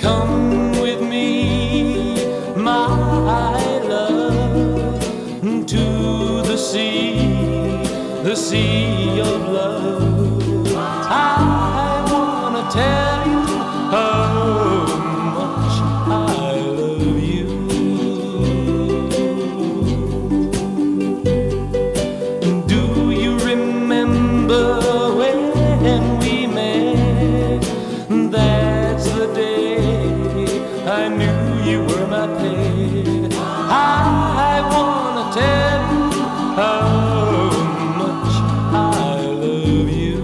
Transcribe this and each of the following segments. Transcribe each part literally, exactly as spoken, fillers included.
come with me, my love, to the sea, the sea of love. I wanna tell you how much I love you. Do you remember when we met? That's the day I knew you were my pet. I wanna tell you how much I love you.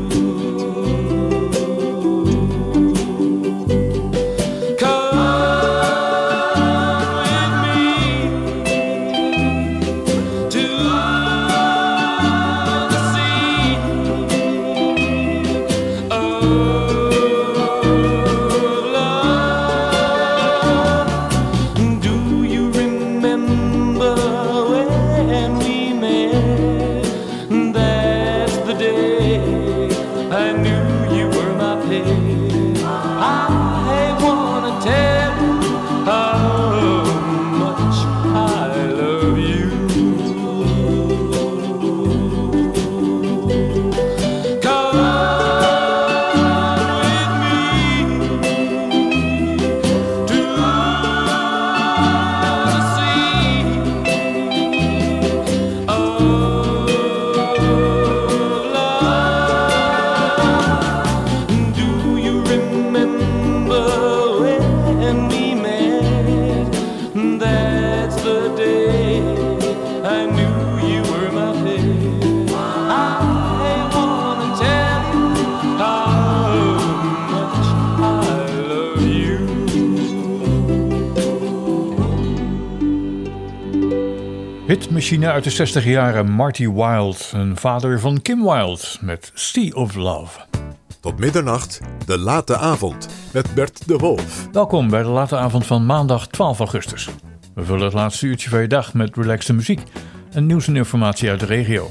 Hitmachine uit de zestig jaren, Marty Wilde, een vader van Kim Wilde met Sea of Love. Tot middernacht, de late avond, met Bert de Wolf. Welkom bij de late avond van maandag twaalf augustus. We vullen het laatste uurtje van je dag met relaxte muziek en nieuws en informatie uit de regio.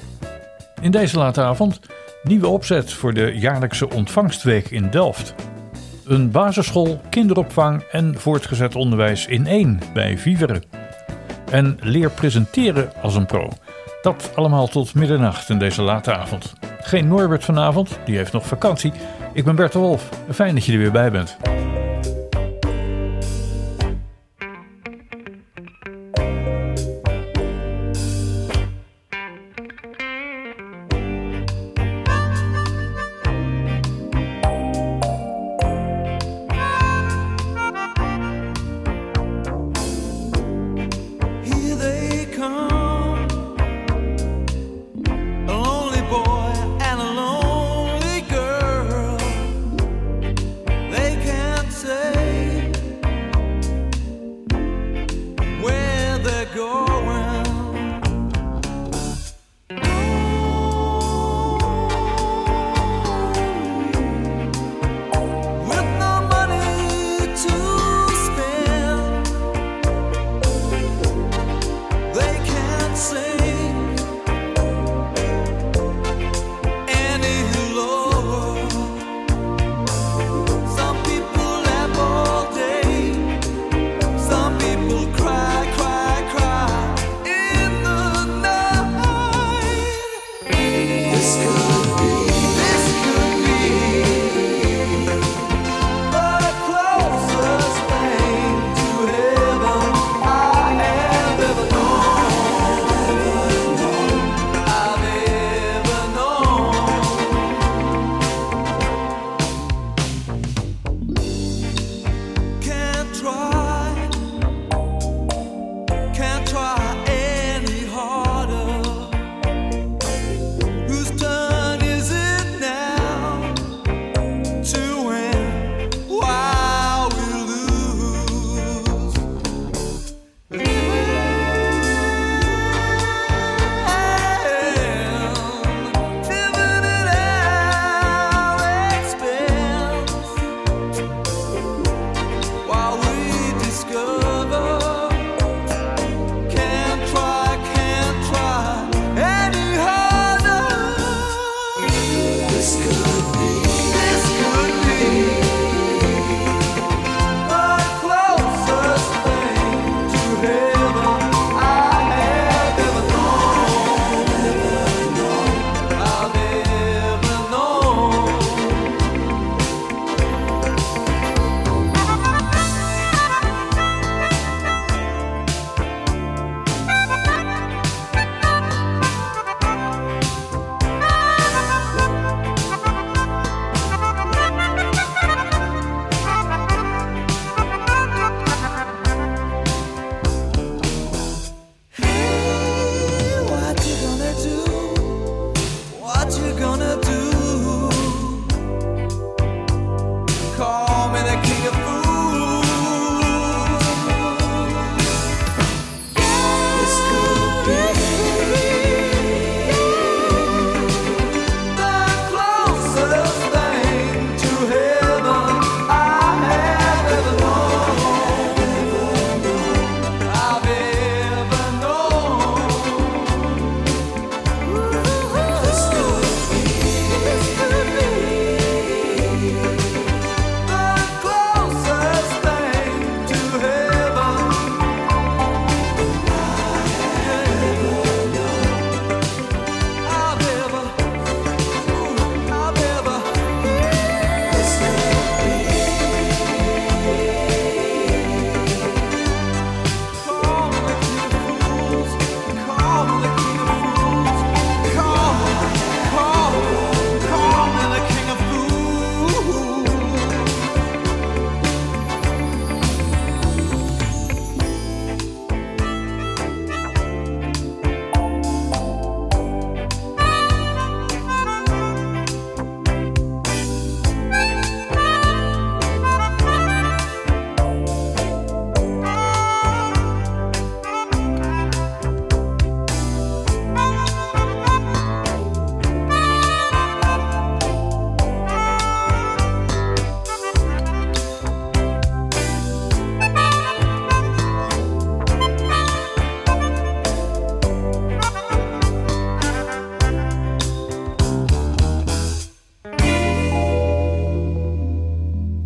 In deze late avond nieuwe opzet voor de jaarlijkse ontvangstweek in Delft. Een basisschool, kinderopvang en voortgezet onderwijs in één bij Vivere. En leer presenteren als een pro. Dat allemaal tot middernacht in deze late avond. Geen Norbert vanavond, die heeft nog vakantie. Ik ben Bert de Wolf. Fijn dat je er weer bij bent. Boy and a lonely girl, they can't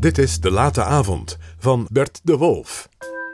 Dit is De Late Avond van Bert de Wolf.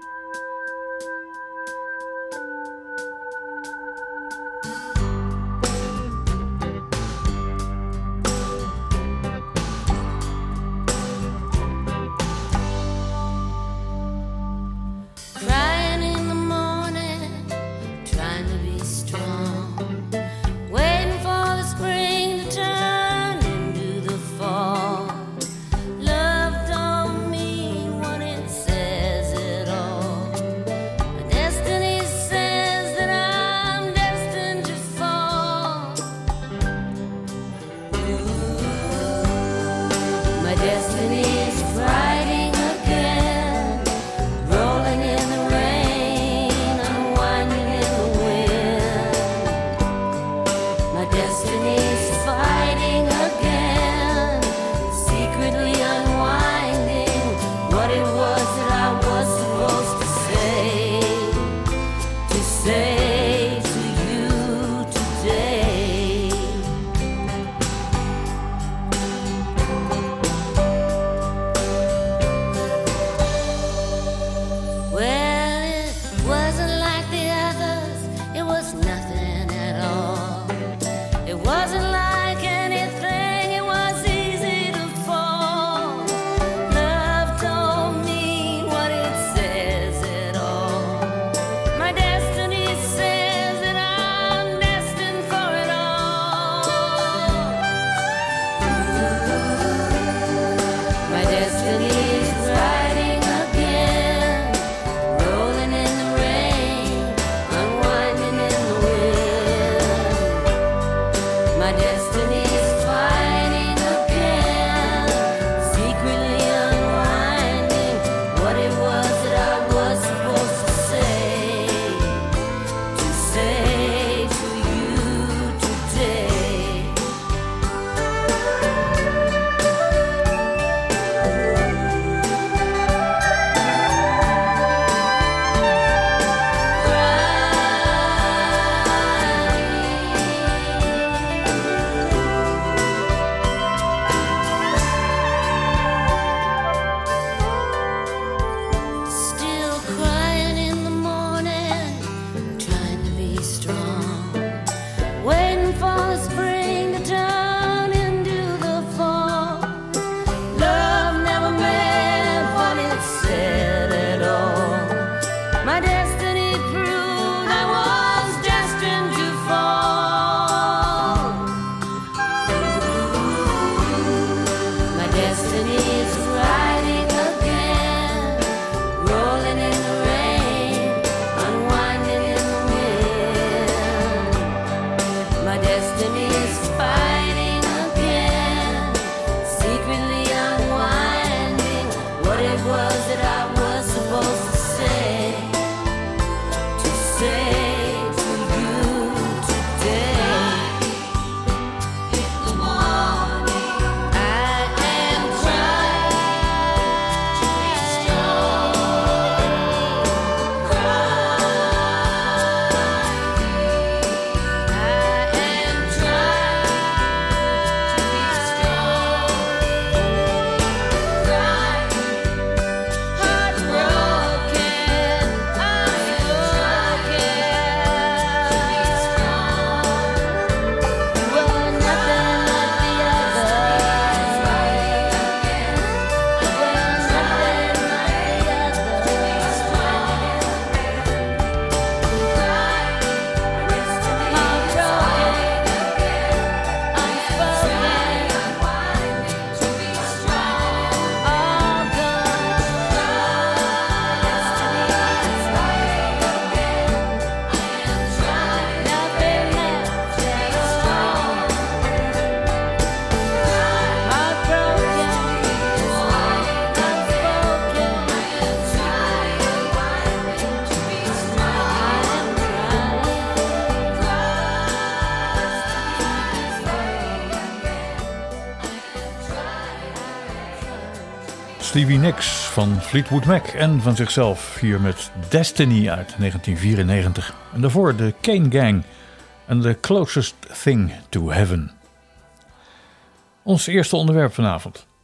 Stevie Nicks van Fleetwood Mac en van zichzelf hier met Destiny uit negentien vierennegentig. En daarvoor de Kane Gang en The Closest Thing to Heaven. Ons eerste onderwerp vanavond.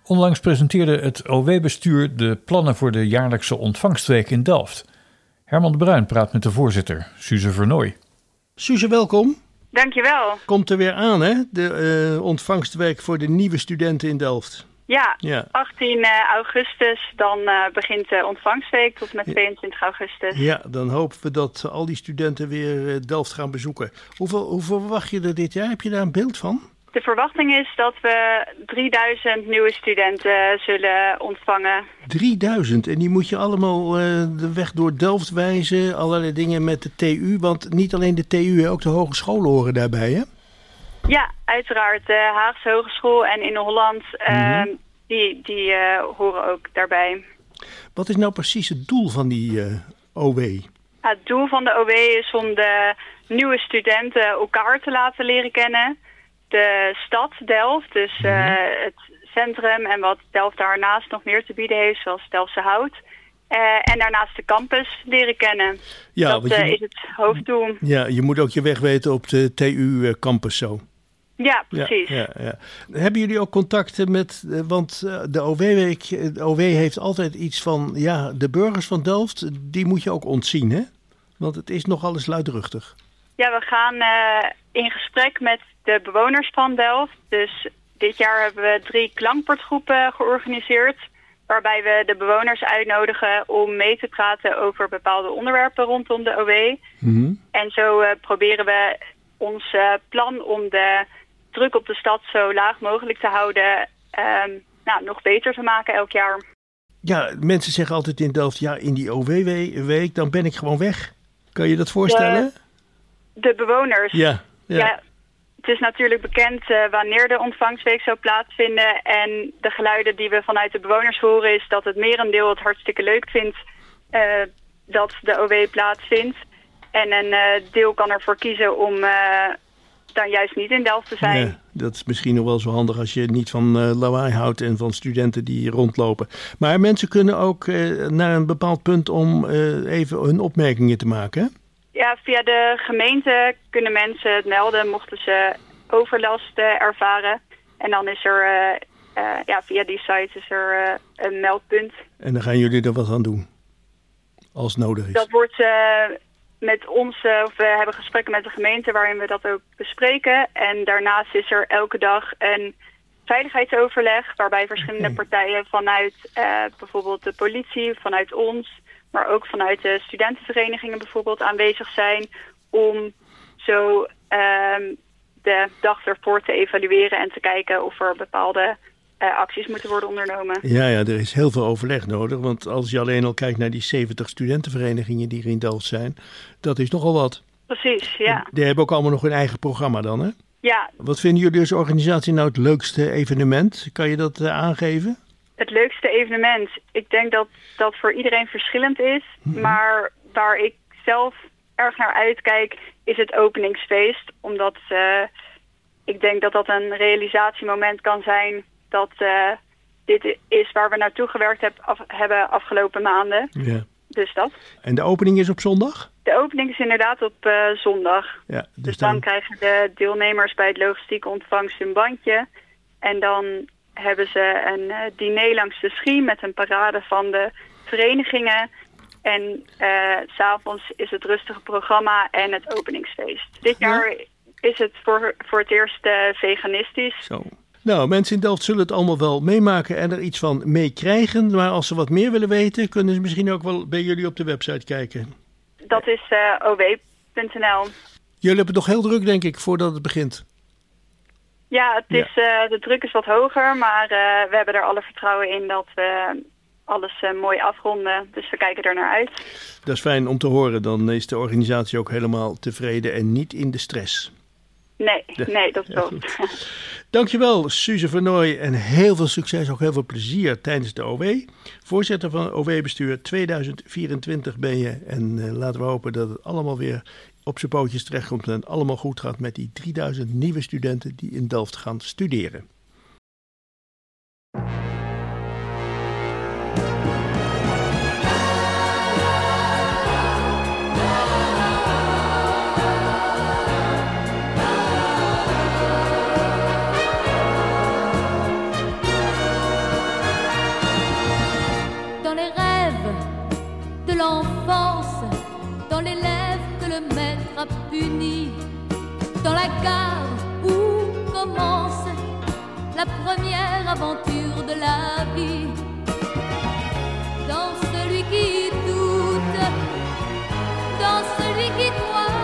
Onlangs presenteerde het O W-bestuur de plannen voor de jaarlijkse ontvangstweek in Delft. Herman de Bruin praat met de voorzitter, Suze Vernooy. Suze, welkom. Dankjewel. Komt er weer aan, hè? De uh, ontvangstweek voor de nieuwe studenten in Delft. Ja, ja. achttien augustus, dan uh, begint de ontvangstweek tot met tweeëntwintig augustus. Ja, dan hopen we dat al die studenten weer uh, Delft gaan bezoeken. Hoeveel, hoeveel verwacht je er dit jaar? Heb je daar een beeld van? De verwachting is dat we drieduizend nieuwe studenten zullen ontvangen. drieduizend? En die moet je allemaal uh, de weg door Delft wijzen, allerlei dingen met de T U. Want niet alleen de T U, ook de hogescholen horen daarbij, hè? Ja, uiteraard. De Haagse Hogeschool en in Holland, uh, mm-hmm. die, die uh, horen ook daarbij. Wat is nou precies het doel van die uh, O W? Ja, het doel van de O W is om de nieuwe studenten elkaar te laten leren kennen. De stad Delft, dus uh, mm-hmm. het centrum en wat Delft daarnaast nog meer te bieden heeft, zoals Delftse Hout. Uh, en daarnaast de campus leren kennen. Ja, dat uh, je, is het hoofddoel. Ja, je moet ook je weg weten op de T U-campus zo. Ja, precies. Ja, ja, ja. Hebben jullie ook contacten met, want de O W-week, de O W heeft altijd iets van, ja, de burgers van Delft, die moet je ook ontzien, hè? Want het is nogal eens luidruchtig. Ja, we gaan uh, in gesprek met de bewoners van Delft. Dus dit jaar hebben we drie klankbordgroepen georganiseerd, waarbij we de bewoners uitnodigen om mee te praten over bepaalde onderwerpen rondom de O W. Mm-hmm. En zo uh, proberen we ons uh, plan om de druk op de stad zo laag mogelijk te houden, um, nou, nog beter te maken elk jaar. Ja, mensen zeggen altijd in Delft, ja, in die O W-week, dan ben ik gewoon weg. Kan je dat voorstellen? De, de bewoners? Ja, ja. ja. Het is natuurlijk bekend uh, wanneer de ontvangstweek zou plaatsvinden. En de geluiden die we vanuit de bewoners horen is dat het merendeel het hartstikke leuk vindt uh, dat de O W plaatsvindt. En een uh, deel kan ervoor kiezen om uh, dan juist niet in Delft te zijn. Ja, dat is misschien nog wel zo handig als je niet van uh, lawaai houdt en van studenten die rondlopen. Maar mensen kunnen ook uh, naar een bepaald punt om uh, even hun opmerkingen te maken, hè? Ja, via de gemeente kunnen mensen het melden mochten ze overlast uh, ervaren. En dan is er, uh, uh, ja, via die site is er uh, een meldpunt. En dan gaan jullie er wat aan doen, als nodig is? Dat wordt uh, met ons, uh, of we hebben gesprekken met de gemeente waarin we dat ook bespreken. En daarnaast is er elke dag een veiligheidsoverleg waarbij verschillende okay. partijen vanuit uh, bijvoorbeeld de politie, vanuit ons, maar ook vanuit de studentenverenigingen bijvoorbeeld aanwezig zijn om zo um, de dag ervoor te evalueren en te kijken of er bepaalde uh, acties moeten worden ondernomen. Ja, ja, er is heel veel overleg nodig, want als je alleen al kijkt naar die zeventig studentenverenigingen die er in Delft zijn, dat is nogal wat. Precies, ja. Die hebben ook allemaal nog hun eigen programma dan, hè? Ja. Wat vinden jullie als organisatie nou het leukste evenement? Kan je dat uh, aangeven? Het leukste evenement? Ik denk dat dat voor iedereen verschillend is. Mm-hmm. Maar waar ik zelf erg naar uitkijk is het openingsfeest. Omdat uh, ik denk dat dat een realisatiemoment kan zijn dat uh, dit is waar we naartoe gewerkt heb, af, hebben afgelopen maanden. Ja. Dus dat. En de opening is op zondag? De opening is inderdaad op uh, zondag. Ja, dus, dus dan... dan krijgen de deelnemers bij het logistieke ontvangst een bandje. En dan hebben ze een uh, diner langs de Schie met een parade van de verenigingen. En uh, 's avonds is het rustige programma en het openingsfeest. Dit jaar ja. is het voor, voor het eerst uh, veganistisch. Zo. Nou, mensen in Delft zullen het allemaal wel meemaken en er iets van meekrijgen. Maar als ze wat meer willen weten, kunnen ze misschien ook wel bij jullie op de website kijken. Dat is uh, o w punt n l. Jullie hebben het nog heel druk, denk ik, voordat het begint. Ja, het is, ja. Uh, de druk is wat hoger, maar uh, we hebben er alle vertrouwen in dat we alles uh, mooi afronden. Dus we kijken er naar uit. Dat is fijn om te horen. Dan is de organisatie ook helemaal tevreden en niet in de stress. Nee, nee, dat klopt. Ja, dankjewel, Suze Vernooy. En heel veel succes, ook heel veel plezier tijdens de O W. Voorzitter van O W-bestuur tweeduizend vierentwintig ben je. En uh, laten we hopen dat het allemaal weer op zijn pootjes terechtkomt en allemaal goed gaat met die drieduizend nieuwe studenten die in Delft gaan studeren. sera puni dans la gare où commence la première aventure de la vie. Dans celui qui doute, dans celui qui croit,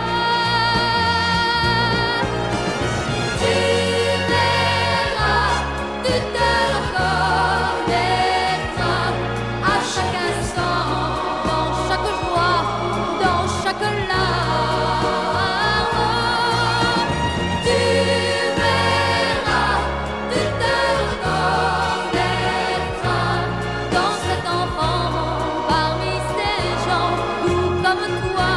tu verras, tu te reconnaîtras à chaque instant, dans chaque joie, dans chaque larme. Tu verras, tu te reconnaîtras dans cet enfant parmi ces gens tout comme toi.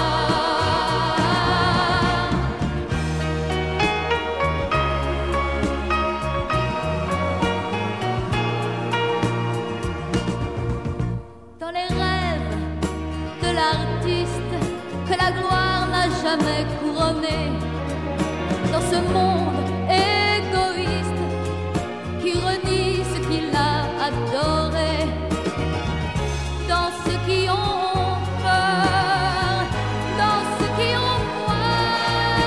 Dans les rêves de l'artiste que la gloire n'a jamais couronné, dans ce monde égoïste qui renie ce qu'il a adoré, dans ceux qui ont peur, dans ceux qui ont froid,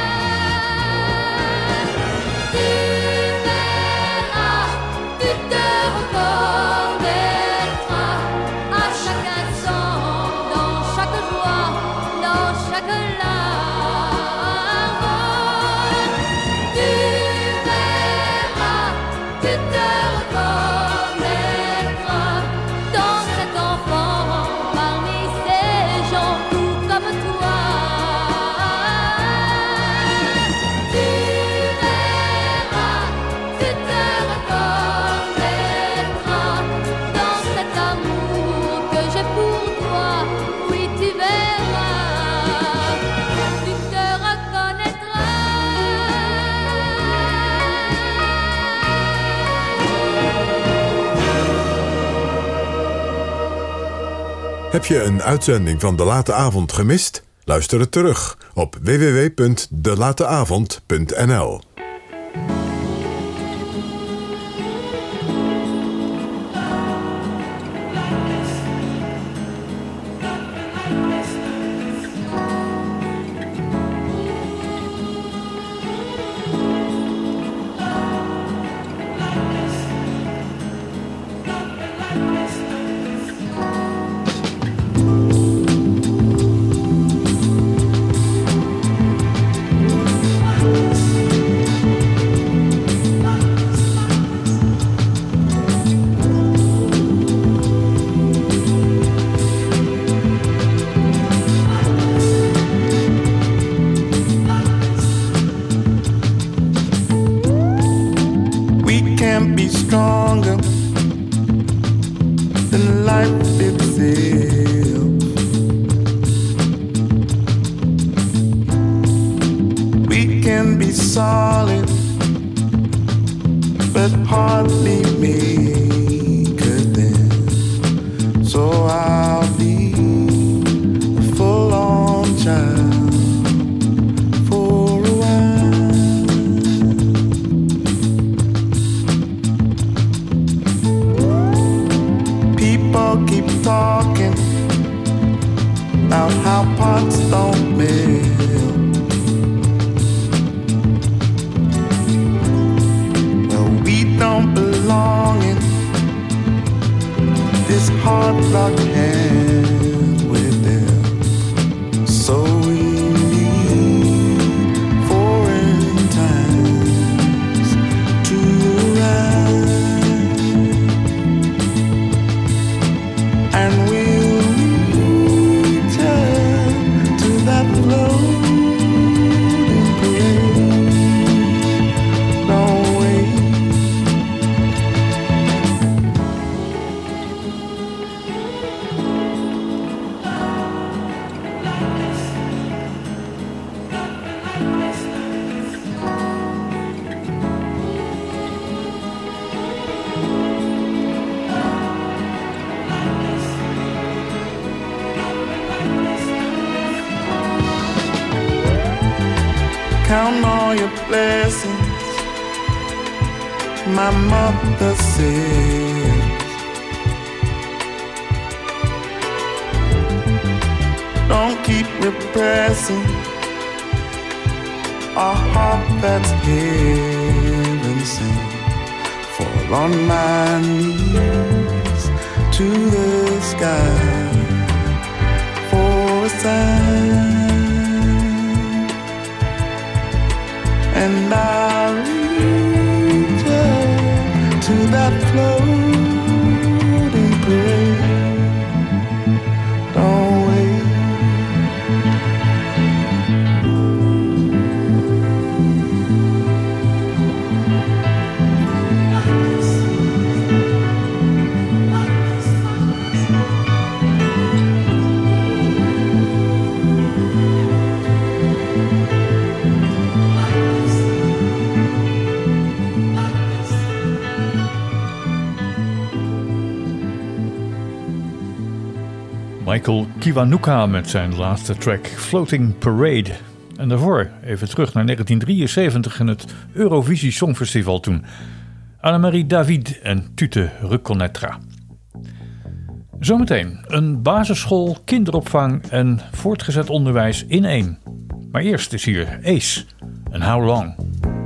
tu verras, tu te reconnaîtras à chaque instant, dans chaque joie, dans chaque larme. Tu verras, tu te reconnaîtras dans cet enfant parmi ces gens tout comme toi. Tu verras, tu te reconnaîtras dans cet amour que j'ai pour toi. Oui, tu verras, tu te reconnaîtras. Heb je een uitzending van De Late Avond gemist? Luister het terug op w w w punt de late avond punt n l. We can't be stronger than life itself. We can be solid, but hardly make it then. So I'll be a full-on child for a while. People keep talking about how pots don't melt. Well, we don't belong in this hard rock hand with them. So we need foreign times to arrive, and we'll return to that floating parade. Don't wait. Count all your blessings, my mother says. Don't keep repressing a heart that's heaven sent. Fall on my knees to the sky for a sign, and I'll reach out to that floating parade. Don't wait. Michael Kiwanuka met zijn laatste track Floating Parade. En daarvoor even terug naar negentien drieënzeventig en het Eurovisie Songfestival toen. Annemarie David en Tute Reconnaîtra. Zometeen een basisschool, kinderopvang en voortgezet onderwijs in één. Maar eerst is hier Ace en How Long.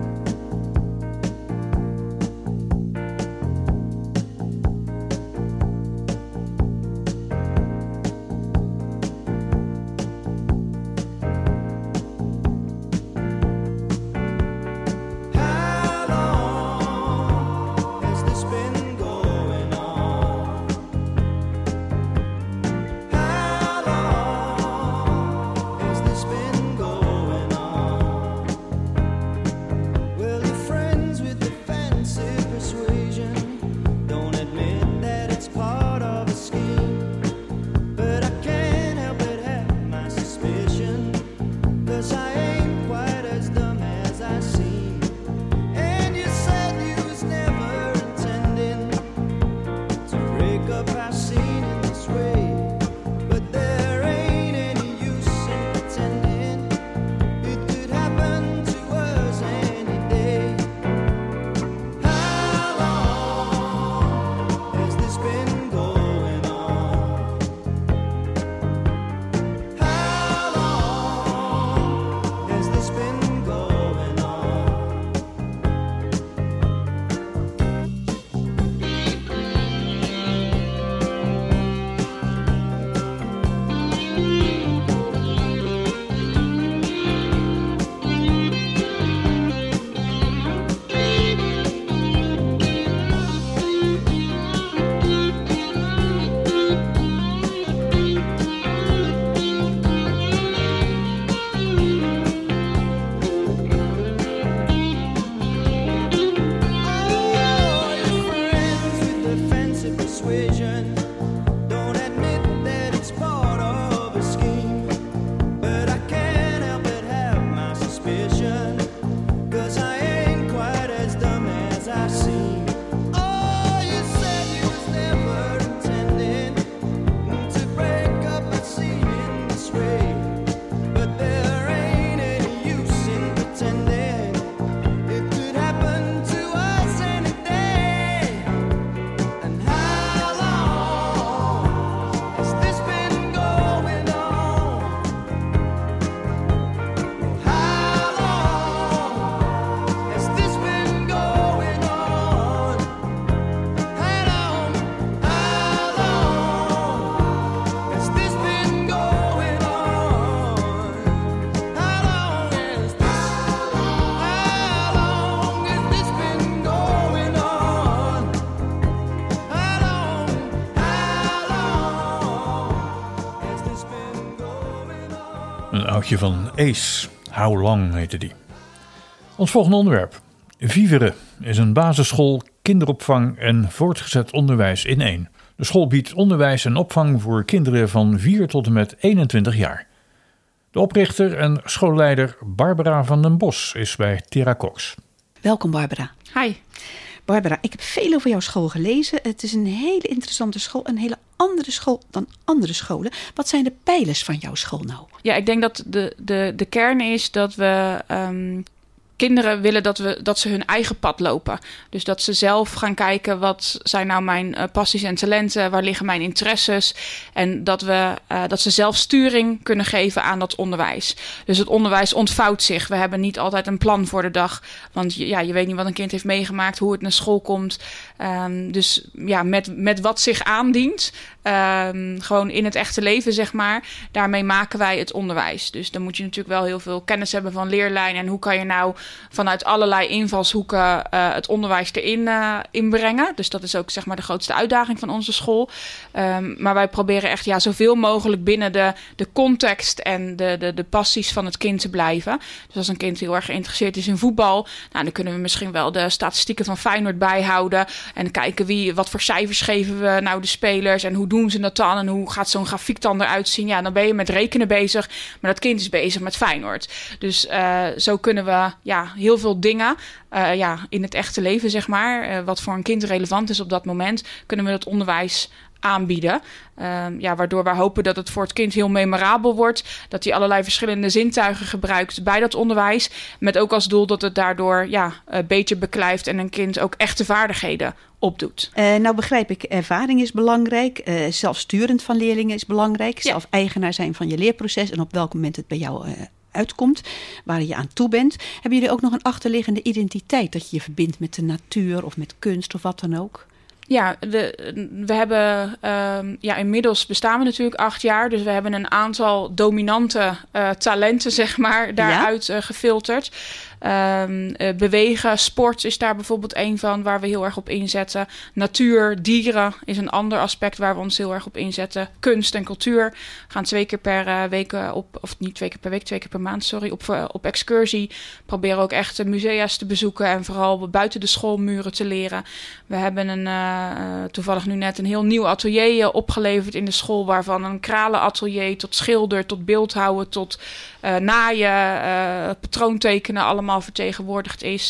Een oudje van Ace, How Long heette die. Ons volgende onderwerp. Vivere is een basisschool, kinderopvang en voortgezet onderwijs in één. De school biedt onderwijs en opvang voor kinderen van vier tot en met eenentwintig jaar. De oprichter en schoolleider Barbara van den Bos is bij Terra Cox. Welkom Barbara. Hi. Barbara, ik heb veel over jouw school gelezen. Het is een hele interessante school, een hele andere school dan andere scholen. Wat zijn de pijlers van jouw school nou? Ja, ik denk dat de, de, de kern is dat we um, kinderen willen dat, we, dat ze hun eigen pad lopen. Dus dat ze zelf gaan kijken, wat zijn nou mijn uh, passies en talenten, waar liggen mijn interesses. En dat, we, uh, dat ze zelf sturing kunnen geven aan dat onderwijs. Dus het onderwijs ontvouwt zich. We hebben niet altijd een plan voor de dag. Want ja, je weet niet wat een kind heeft meegemaakt, hoe het naar school komt. Um, dus ja, met, met wat zich aandient, um, gewoon in het echte leven, zeg maar, daarmee maken wij het onderwijs. Dus dan moet je natuurlijk wel heel veel kennis hebben van leerlijnen. En hoe kan je nou vanuit allerlei invalshoeken uh, het onderwijs erin uh, inbrengen. Dus dat is ook, zeg maar, de grootste uitdaging van onze school. Um, maar wij proberen echt ja, zoveel mogelijk binnen de, de context en de, de, de passies van het kind te blijven. Dus als een kind heel erg geïnteresseerd is in voetbal, nou, dan kunnen we misschien wel de statistieken van Feyenoord bijhouden en kijken wie, wat voor cijfers geven we nou de spelers en hoe doen ze dat dan en hoe gaat zo'n grafiek dan eruit zien. Ja, dan ben je met rekenen bezig, maar dat kind is bezig met Feyenoord. Dus uh, zo kunnen we ja, heel veel dingen uh, ja, in het echte leven, zeg maar, uh, wat voor een kind relevant is op dat moment, kunnen we dat onderwijs aanbieden. Uh, ja, waardoor wij hopen dat het voor het kind heel memorabel wordt. Dat hij allerlei verschillende zintuigen gebruikt bij dat onderwijs. Met ook als doel dat het daardoor ja, uh, beter beklijft en een kind ook echte vaardigheden opdoet. Uh, nou begrijp ik, ervaring is belangrijk. Uh, zelfsturend van leerlingen is belangrijk. Ja. Zelf eigenaar zijn van je leerproces en op welk moment het bij jou uh, uitkomt, waar je aan toe bent. Hebben jullie ook nog een achterliggende identiteit dat je je verbindt met de natuur of met kunst of wat dan ook? Ja, de, we hebben, uh, ja, inmiddels bestaan we natuurlijk acht jaar. Dus we hebben een aantal dominante uh, talenten, zeg maar, daaruit ja? uh, gefilterd. Um, uh, bewegen, sport is daar bijvoorbeeld een van waar we heel erg op inzetten. Natuur, dieren is een ander aspect waar we ons heel erg op inzetten. Kunst en cultuur. We gaan twee keer per uh, week op, of niet twee keer per week, twee keer per maand, sorry, op, uh, op excursie. Proberen ook echt musea's te bezoeken en vooral buiten de schoolmuren te leren. We hebben een, uh, toevallig nu net een heel nieuw atelier opgeleverd in de school, waarvan een kralenatelier tot schilder, tot beeldhouwen, tot uh, naaien, uh, patroontekenen, allemaal vertegenwoordigd is.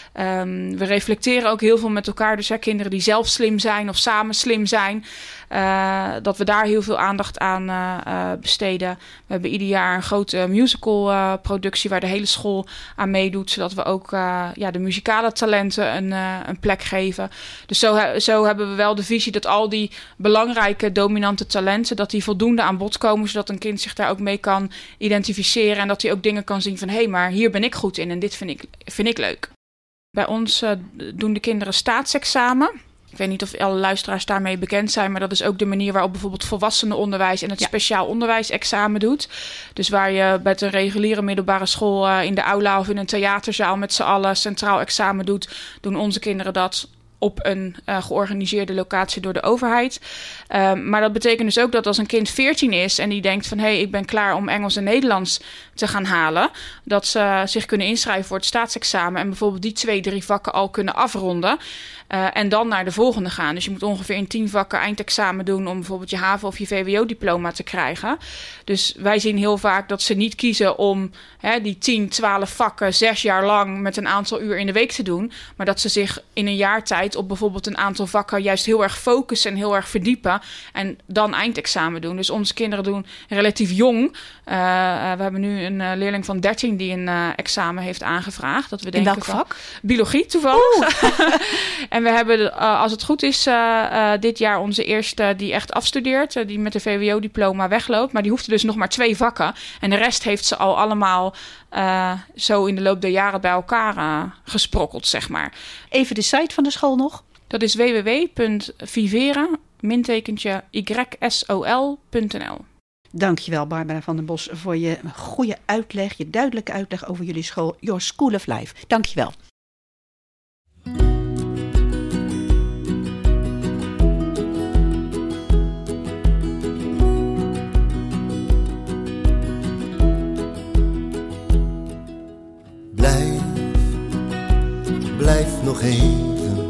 Um, we reflecteren ook heel veel met elkaar. Dus hè, kinderen die zelf slim zijn of samen slim zijn. Uh, dat we daar heel veel aandacht aan uh, uh, besteden. We hebben ieder jaar een grote musical uh, productie waar de hele school aan meedoet. Zodat we ook uh, ja, de muzikale talenten een, uh, een plek geven. Dus zo, he, zo hebben we wel de visie dat al die belangrijke dominante talenten, dat die voldoende aan bod komen. Zodat een kind zich daar ook mee kan identificeren. En dat hij ook dingen kan zien van hé, hey, maar hier ben ik goed in en dit vind ik, vind ik leuk. Bij ons uh, doen de kinderen staatsexamen. Ik weet niet of alle luisteraars daarmee bekend zijn, maar dat is ook de manier waarop bijvoorbeeld volwassenenonderwijs en het ja. speciaal onderwijsexamen doet. Dus waar je met een reguliere middelbare school uh, in de aula of in een theaterzaal met z'n allen centraal examen doet, doen onze kinderen dat op een uh, georganiseerde locatie door de overheid. Uh, maar dat betekent dus ook dat als een kind veertien is en die denkt van hé, hey, ik ben klaar om Engels en Nederlands te gaan halen, dat ze zich kunnen inschrijven voor het staatsexamen en bijvoorbeeld die twee, drie vakken al kunnen afronden. Uh, en dan naar de volgende gaan. Dus je moet ongeveer in tien vakken eindexamen doen om bijvoorbeeld je HAVO of je V W O-diploma te krijgen. Dus wij zien heel vaak dat ze niet kiezen om hè, die tien, twaalf vakken zes jaar lang met een aantal uur in de week te doen. Maar dat ze zich in een jaar tijd op bijvoorbeeld een aantal vakken juist heel erg focussen en heel erg verdiepen. En dan eindexamen doen. Dus onze kinderen doen relatief jong. Uh, we hebben nu een uh, leerling van dertien die een uh, examen heeft aangevraagd. Dat we denken in welk van, vak? Biologie toevallig. En we hebben, uh, als het goed is, uh, uh, dit jaar onze eerste die echt afstudeert. Uh, die met de V W O-diploma wegloopt. Maar die hoefde dus nog maar twee vakken. En de rest heeft ze al allemaal uh, zo in de loop der jaren bij elkaar uh, gesprokkeld, zeg maar. Even de site van de school nog. Dat is w w w punt vivera mintekentje y s o l punt n l. Dankjewel Barbara van den Bos voor je goede uitleg, je duidelijke uitleg over jullie school Your School of Life. Dankjewel. Blijf, blijf nog even.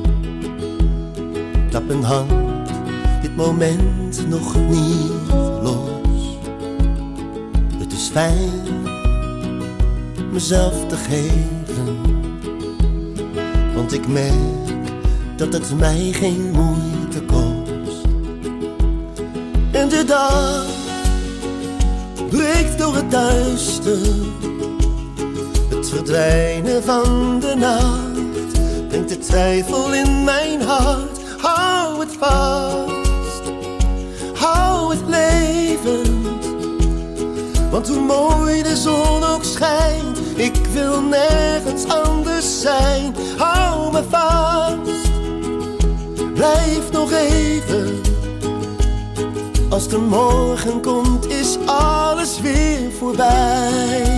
Klap een hand, dit moment nog niet los. Het is fijn mezelf te geven, want ik merk dat het mij geen moeite kost. En de dag breekt door het duister. Het Het verdwijnen van de nacht brengt de twijfel in mijn hart. Hou het vast, hou het levend, want hoe mooi de zon ook schijnt, ik wil nergens anders zijn. Hou me vast, blijf nog even. Als de morgen komt is alles weer voorbij.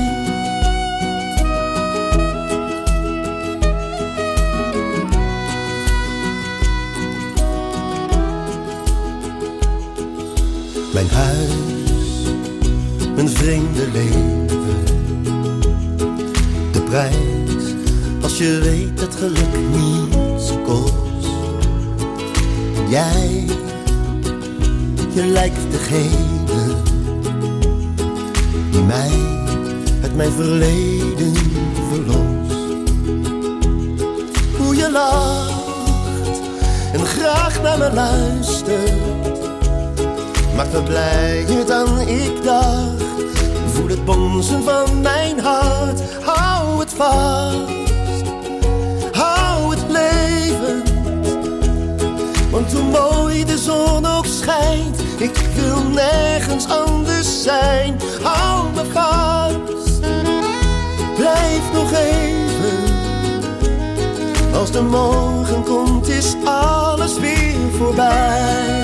Mijn huis, een vreemde leven. De prijs, als je weet dat geluk niets kost. Jij, je lijkt degene die mij uit mijn verleden verlost. Hoe je lacht en graag naar me luistert, maakt me blijer dan ik dacht. Voel het bonzen van mijn hart. Hou het vast, hou het levend, want hoe mooi de zon ook schijnt, ik wil nergens anders zijn. Hou me vast, blijf nog even. Als de morgen komt is alles weer voorbij.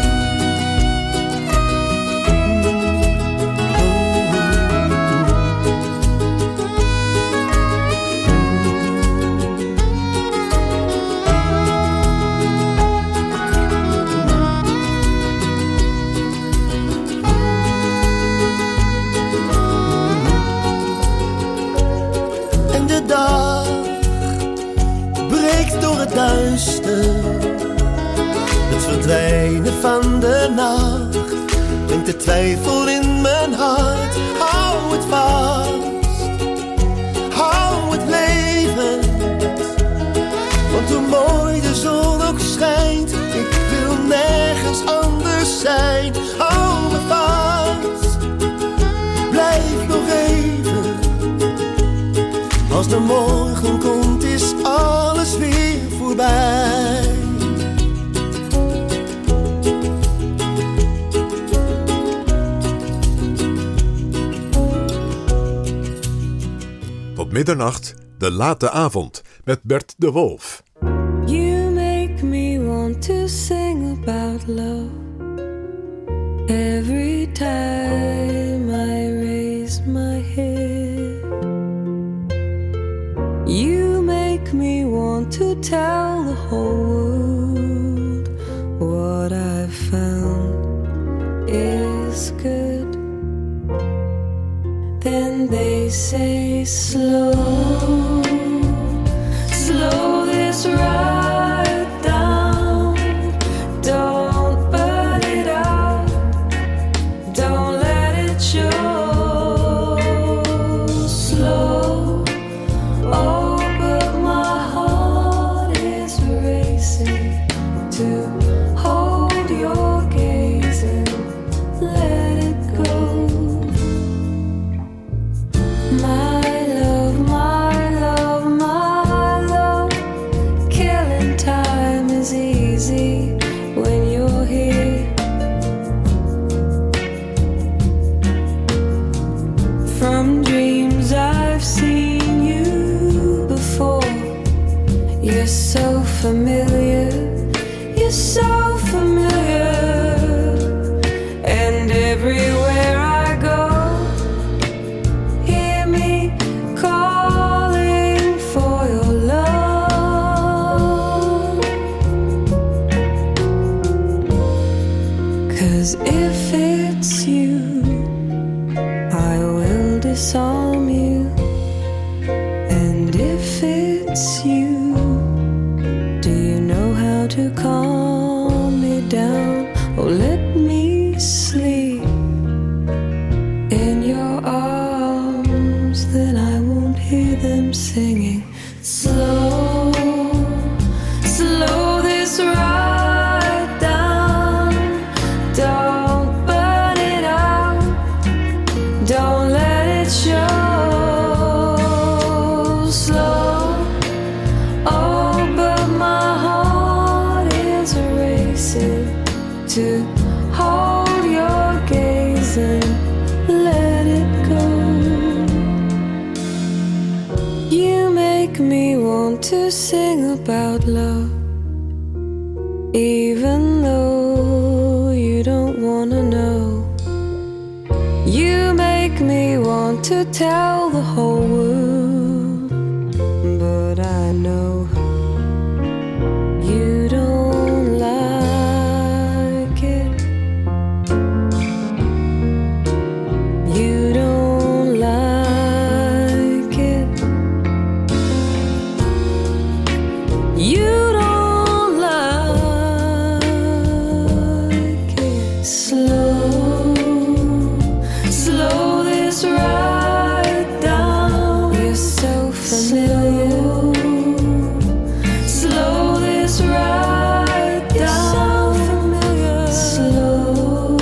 Duister, het verdwijnen van de nacht brengt de twijfel in mijn hart. Hou het vast, hou het levend, want hoe mooi de zon ook schijnt, ik wil nergens anders zijn. Hou me vast, blijf nog even. Als de morgen komt is alles weer voorbij. Tot middernacht, de late avond met Bert de Wolf. You make me want to sing about love every time I raise my head. You make me want to tell the whole world what I've found is good. Then they say slow, slow this ride down. Don't burn it out, don't let it show. Slow, oh, but my heart is racing to hold your gaze and let it go. My love, my love, my love, kill want to sing about love, even though you don't wanna know. You make me want to tell the whole world, but I know you don't like it. You don't like it. You don't like it. Slow, slow this right down. You're so familiar. Slow this right down. Slow,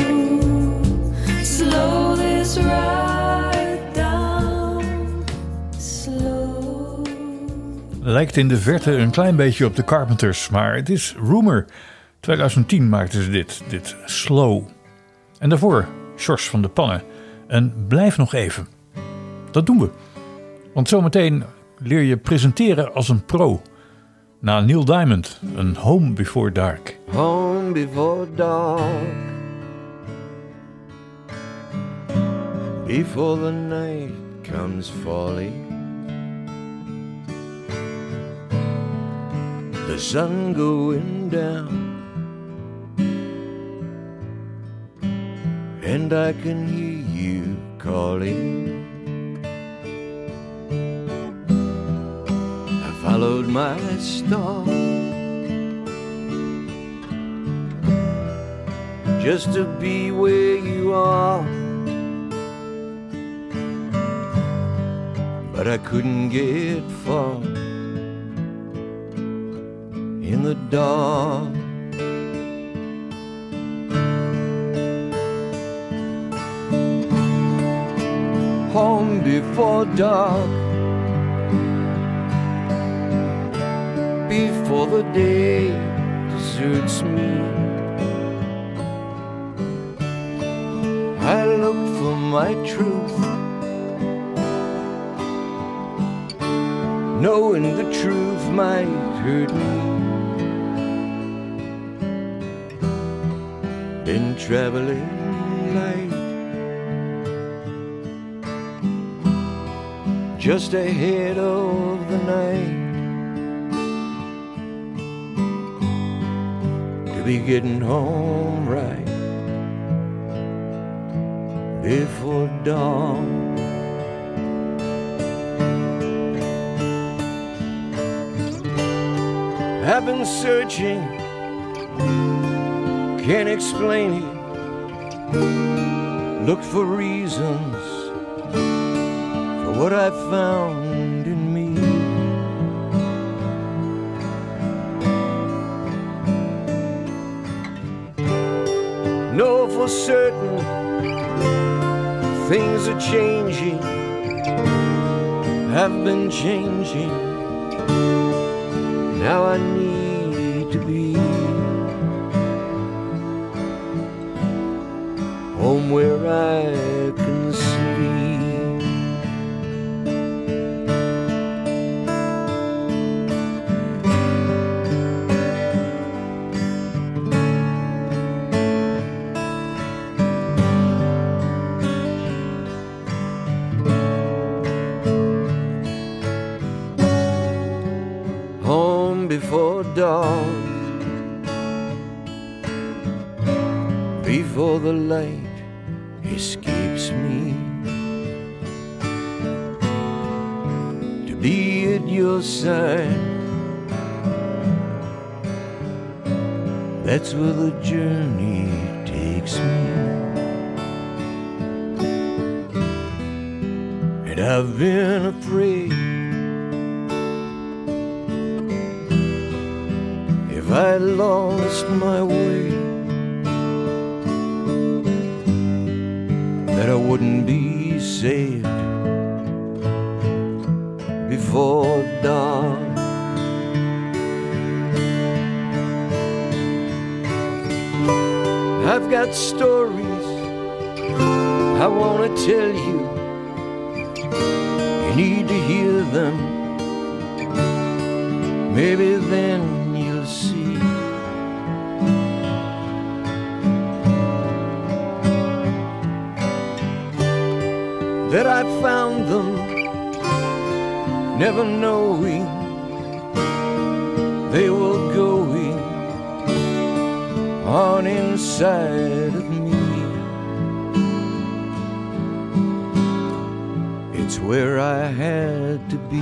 slow this right down. Slow. Lijkt in de verte een klein beetje op de Carpenters, maar het is Rumour. twintig tien maakten ze dit, dit Slow. En daarvoor Sjors van de Pannen. En blijf nog even. Dat doen we. Want zometeen leer je presenteren als een pro. Na Neil Diamond, een Home Before Dark. Home before dark, before the night comes falling, the sun going down, and I can hear you calling. I followed my star just to be where you are, but I couldn't get far in the dark. Home before dark, before the day deserts me, I looked for my truth, knowing the truth might hurt me. Been traveling light, just ahead of the night, to be getting home right before dawn. I've been searching, can't explain it, looked for reasons for what I found in me. Know for certain things are changing, have been changing. Now I need to be home where I can sleep. Before dawn, before the light escapes me, to be at your side, that's where the journey takes me. And I've been afraid if I lost my way, that I wouldn't be saved before dawn. I've got stories I want to tell you, you need to hear them maybe then you'll see that I found them, never knowing they were going on inside of me. It's where I had to be.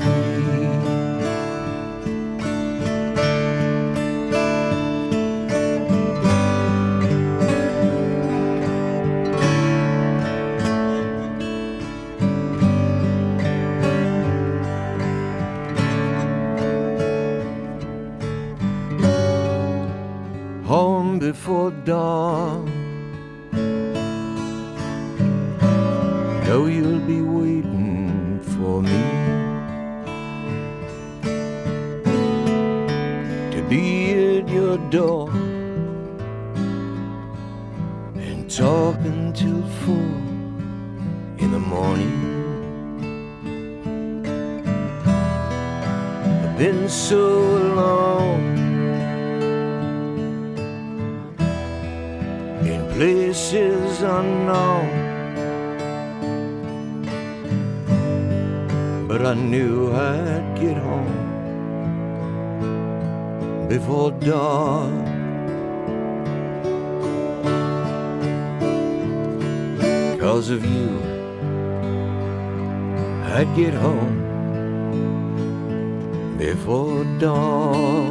Home before dawn, know you'll be waiting for me to be at your door and talk until four in the morning. I've been so long in places unknown, but I knew I'd get home before dawn. 'Cause of you, I'd get home before dawn.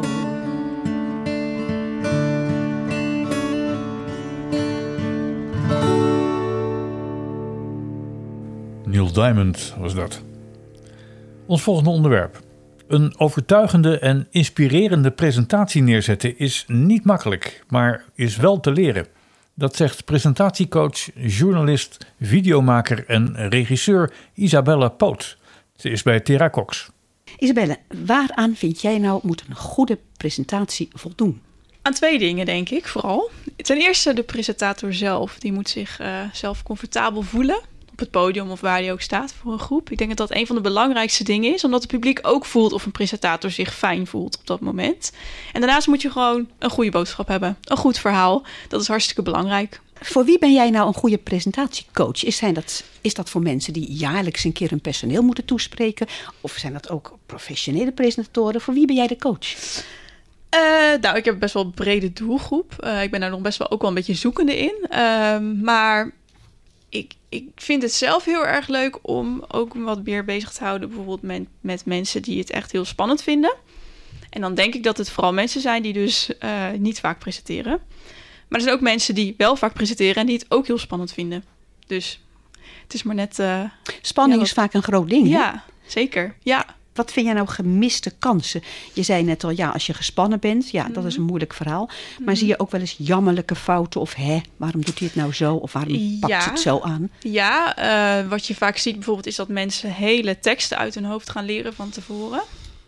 Neil Diamond was dat. Ons volgende onderwerp. Een overtuigende en inspirerende presentatie neerzetten is niet makkelijk, maar is wel te leren. Dat zegt presentatiecoach, journalist, videomaker en regisseur Isabelle Poot. Ze is bij Teracox. Isabelle, waaraan vind jij nou moet een goede presentatie voldoen? Aan twee dingen, denk ik, vooral. Ten eerste de presentator zelf. Die moet zich uh, zelf comfortabel voelen op het podium of waar hij ook staat voor een groep. Ik denk dat dat een van de belangrijkste dingen is, omdat het publiek ook voelt of een presentator zich fijn voelt op dat moment. En daarnaast moet je gewoon een goede boodschap hebben, een goed verhaal. Dat is hartstikke belangrijk. Voor wie ben jij nou een goede presentatiecoach? Is, zijn dat, is dat voor mensen die jaarlijks een keer hun personeel moeten toespreken? Of zijn dat ook professionele presentatoren? Voor wie ben jij de coach? Uh, nou, ik heb best wel een brede doelgroep. Uh, ik ben daar nog best wel ook wel een beetje zoekende in. Uh, maar ik, ik vind het zelf heel erg leuk om ook wat meer bezig te houden, bijvoorbeeld met, met mensen die het echt heel spannend vinden. En dan denk ik dat het vooral mensen zijn die dus uh, niet vaak presenteren. Maar er zijn ook mensen die wel vaak presenteren en die het ook heel spannend vinden. Dus het is maar net... Uh, Spanning ja, wat... is vaak een groot ding, hè? Ja, zeker. Ja. Wat vind jij nou gemiste kansen? Je zei net al, ja, als je gespannen bent, ja, mm-hmm. dat is een moeilijk verhaal. Maar mm-hmm. zie je ook wel eens jammerlijke fouten of hè, waarom doet hij het nou zo? Of waarom pakt ja. hij het zo aan? Ja, uh, wat je vaak ziet bijvoorbeeld is dat mensen hele teksten uit hun hoofd gaan leren van tevoren.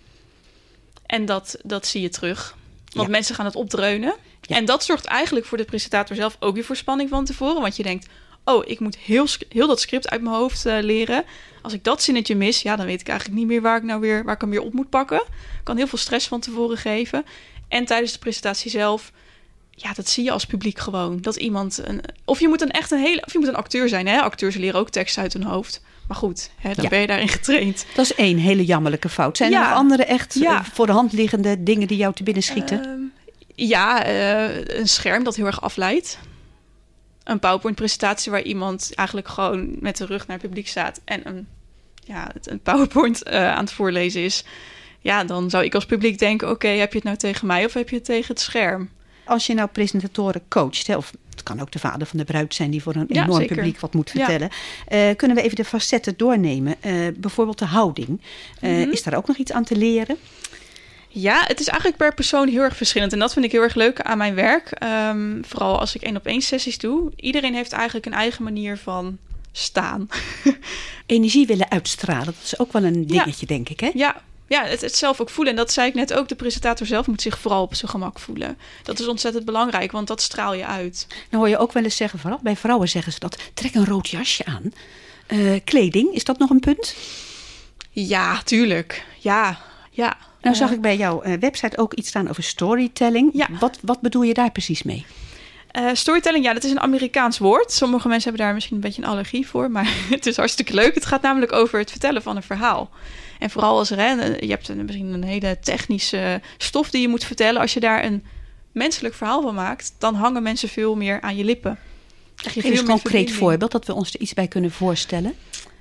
En dat, dat zie je terug. Want ja. mensen gaan het opdreunen. Ja. En dat zorgt eigenlijk voor de presentator zelf ook weer voor spanning van tevoren. Want je denkt, oh, ik moet heel, heel dat script uit mijn hoofd uh, leren. Als ik dat zinnetje mis, ja, dan weet ik eigenlijk niet meer waar ik nou weer, waar ik hem weer op moet pakken. Kan heel veel stress van tevoren geven. En tijdens de presentatie zelf, ja, dat zie je als publiek gewoon. Dat iemand, een, of je moet een echt een hele, of je moet een acteur zijn, hè? Acteurs leren ook teksten uit hun hoofd. Maar goed, hè, dan ja. ben je daarin getraind. Dat is één hele jammerlijke fout. Zijn ja. er nog andere echt ja. voor de hand liggende dingen die jou te binnen schieten? Uh, ja, uh, een scherm dat heel erg afleidt. Een PowerPoint-presentatie waar iemand eigenlijk gewoon met de rug naar het publiek staat en een, ja, een PowerPoint uh, aan het voorlezen is. Ja, dan zou ik als publiek denken, oké, okay, heb je het nou tegen mij of heb je het tegen het scherm? Als je nou presentatoren coacht, hè, of het kan ook de vader van de bruid zijn die voor een ja, enorm zeker. publiek wat moet vertellen. Ja. Uh, kunnen we even de facetten doornemen? Uh, bijvoorbeeld de houding. Uh, mm-hmm. Is daar ook nog iets aan te leren? Ja, het is eigenlijk per persoon heel erg verschillend. En dat vind ik heel erg leuk aan mijn werk. Um, vooral als ik één op één sessies doe. Iedereen heeft eigenlijk een eigen manier van staan. Energie willen uitstralen, dat is ook wel een dingetje, ja. denk ik, hè? Ja, ja het, het zelf ook voelen. En dat zei ik net ook, de presentator zelf moet zich vooral op zijn gemak voelen. Dat is ontzettend belangrijk, want dat straal je uit. Nou hoor je ook wel eens zeggen, vooral bij vrouwen zeggen ze dat, trek een rood jasje aan. Uh, kleding, is dat nog een punt? Ja, tuurlijk. Ja, ja. Nou zag ik bij jouw uh, website ook iets staan over storytelling. Ja. Wat, wat bedoel je daar precies mee? Uh, storytelling, ja, dat is een Amerikaans woord. Sommige mensen hebben daar misschien een beetje een allergie voor, maar het is hartstikke leuk. Het gaat namelijk over het vertellen van een verhaal. En vooral als er, hè, je hebt een, misschien een hele technische stof die je moet vertellen. Als je daar een menselijk verhaal van maakt, dan hangen mensen veel meer aan je lippen. Geef je eens een concreet voorbeeld dat we ons er iets bij kunnen voorstellen.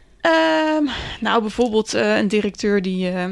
Um, nou, bijvoorbeeld uh, een directeur die, uh,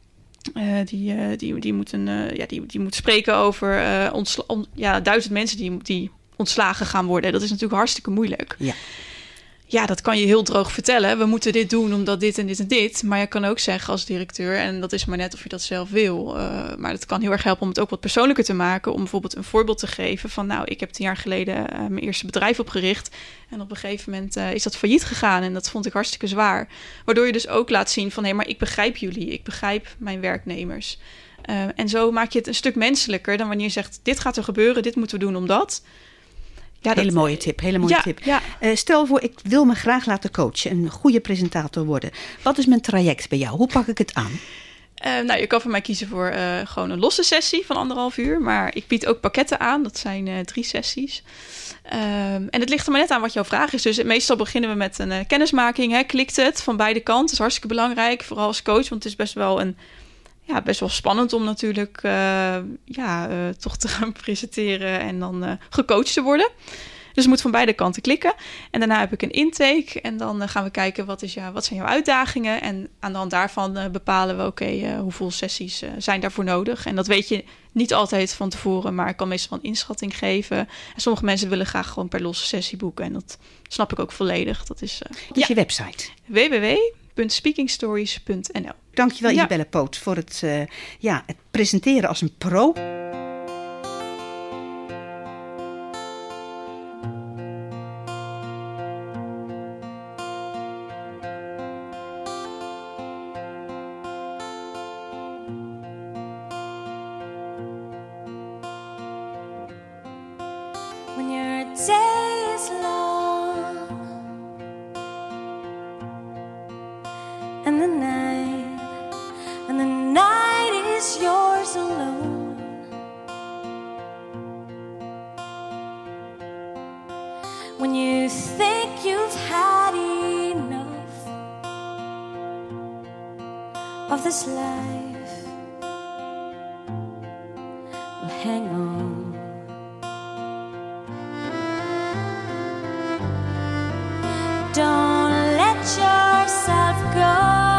uh, die, uh, die, die, moet een, uh, ja, die, die moet spreken over uh, ontsla- on, ja, duizend mensen die, die ontslagen gaan worden. Dat is natuurlijk hartstikke moeilijk. Ja. Ja, dat kan je heel droog vertellen. We moeten dit doen omdat dit en dit en dit. Maar je kan ook zeggen als directeur, en dat is maar net of je dat zelf wil. Uh, maar het kan heel erg helpen om het ook wat persoonlijker te maken. Om bijvoorbeeld een voorbeeld te geven van, nou, ik heb tien jaar geleden uh, mijn eerste bedrijf opgericht. En op een gegeven moment uh, is dat failliet gegaan. En dat vond ik hartstikke zwaar. Waardoor je dus ook laat zien van, hé, hey, maar ik begrijp jullie. Ik begrijp mijn werknemers. Uh, en zo maak je het een stuk menselijker dan wanneer je zegt, dit gaat er gebeuren, dit moeten we doen omdat. Ja, hele dat, mooie tip, hele mooie ja, tip. Ja. Uh, stel voor, ik wil me graag laten coachen en een goede presentator worden. Wat is mijn traject bij jou? Hoe pak ik het aan? Uh, nou, je kan voor mij kiezen voor uh, gewoon een losse sessie van anderhalf uur. Maar ik bied ook pakketten aan. Dat zijn uh, drie sessies. Um, en het ligt er maar net aan wat jouw vraag is. Dus meestal beginnen we met een uh, kennismaking. Hè. Klikt het van beide kanten? Dat is hartstikke belangrijk. Vooral als coach, want het is best wel een... Ja, best wel spannend om natuurlijk uh, ja, uh, toch te gaan presenteren en dan uh, gecoacht te worden. Dus het moet van beide kanten klikken. En daarna heb ik een intake en dan uh, gaan we kijken wat, is jou, wat zijn jouw uitdagingen. En aan de hand daarvan uh, bepalen we oké, okay, uh, hoeveel sessies uh, zijn daarvoor nodig. En dat weet je niet altijd van tevoren, maar ik kan meestal een inschatting geven. En sommige mensen willen graag gewoon per losse sessie boeken. En dat snap ik ook volledig. Dat is, uh, wat is ja. je website? w w w punt speaking stories punt n l. Dankjewel ja. Isabelle Poot voor het, uh, ja, het presenteren als een pro. When your day is long and the night, and the night is yours alone. When you think you've had enough of this life, well, hang on. Don't let yourself go,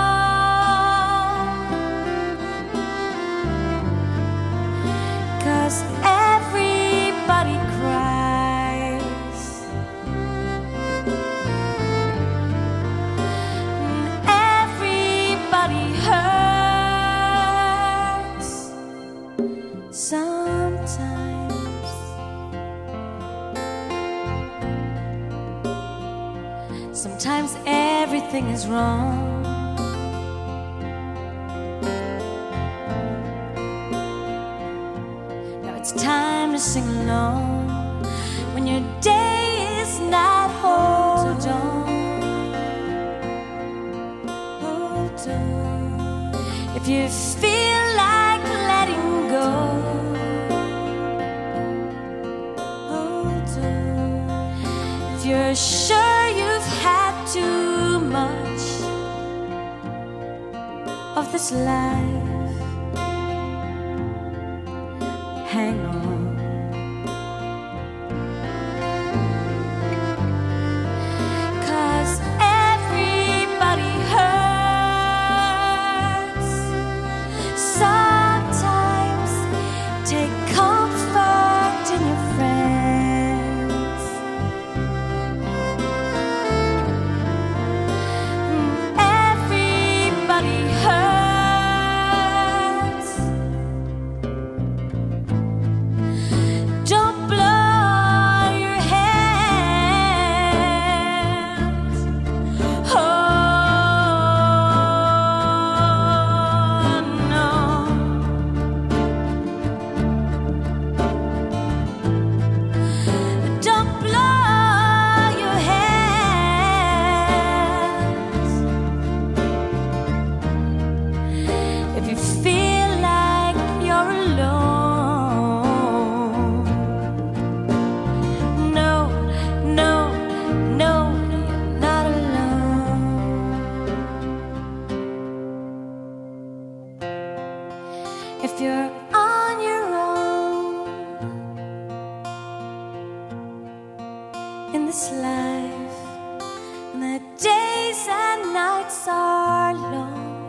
'cause everybody cries, everybody hurts sometimes. Sometimes everything is wrong. Now it's time to sing along. When your day is not, hold on. Hold on. If you feel like letting go, hold on. If you're sure you've had too much of this life, hang on. 'Cause everybody hurts sometimes. Take comfort in your friends. Everybody hurts life, and the days and nights are long.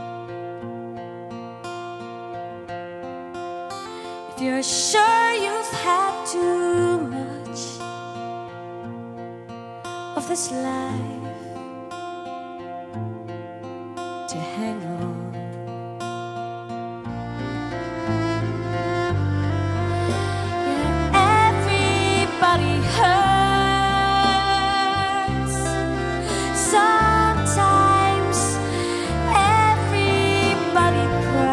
If you're sure you've had too much of this life to hang on. Everybody hurts sometimes. Everybody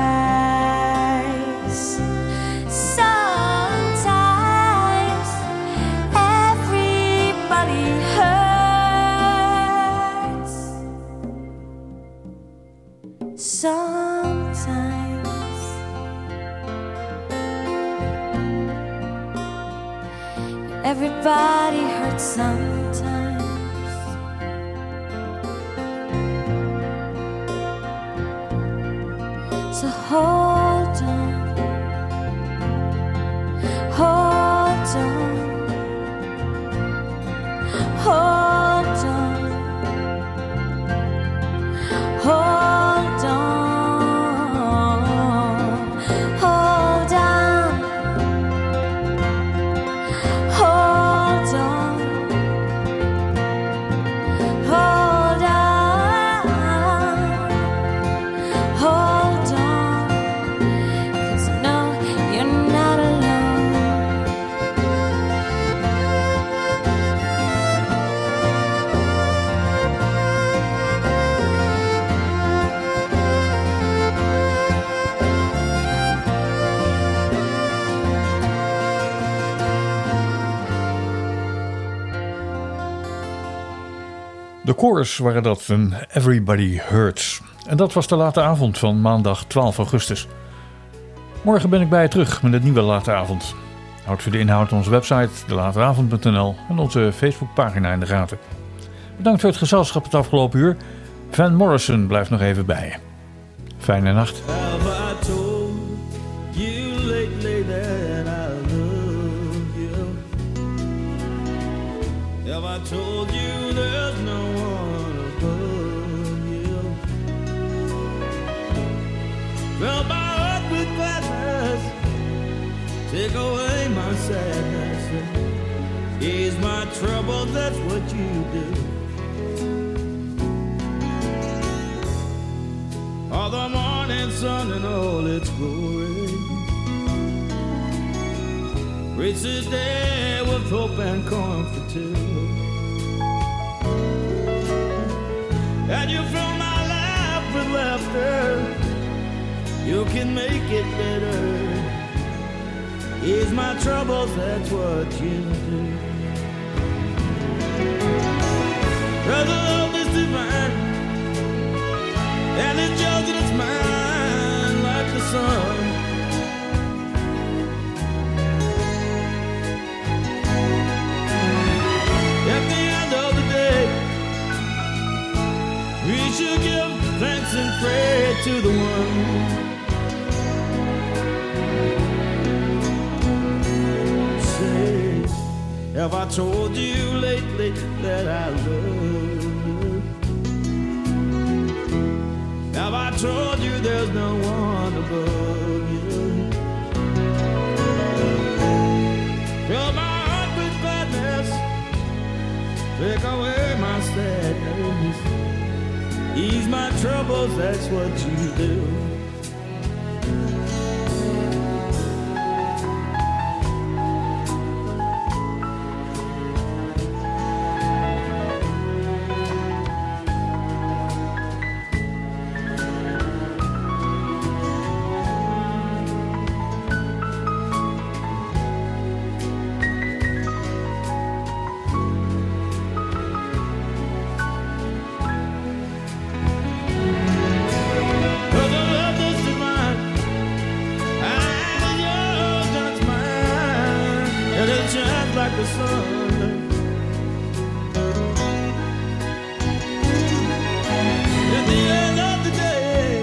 cries sometimes. Everybody hurts sometimes. Everybody hurts sometimes. So hold on, hold on, hold on, hold on, hold on. Hold on, hold on, hold on, 'cause no, you're not alone. De chorus waren dat van Everybody Hurts. En dat was de late avond van maandag twaalf augustus. Morgen ben ik bij je terug met het nieuwe late avond. Houd voor de inhoud onze website de lateavond punt n l en onze Facebookpagina in de gaten. Bedankt voor het gezelschap het afgelopen uur. Van Morrison blijft nog even bij je. Fijne nacht. Have I told you lately that I love you? Have I told you there's no one above you? Fill my heart with gladness, take away my sadness, ease my trouble, that's what you do. All the morning sun and all its glory, reach the day with hope and comfort too. And you fill my life with laughter, you can make it better. Ease my troubles, that's what you do. 'Cause the love is divine, and it's yours and it's mine like the sun. At the end of the day, we should give thanks and pray to the one. Say, have I told you lately that I love you? Have I told you there's no one above you? Fill my heart with gladness, take away my sadness, ease my troubles, that's what you do. Like the sun, at the end of the day,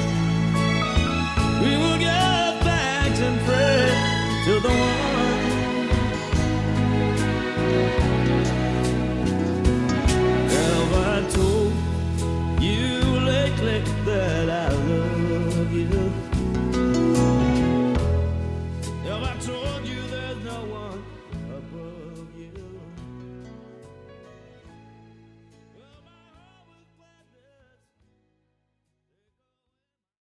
we will give thanks and pray to the one. you lately that I love you.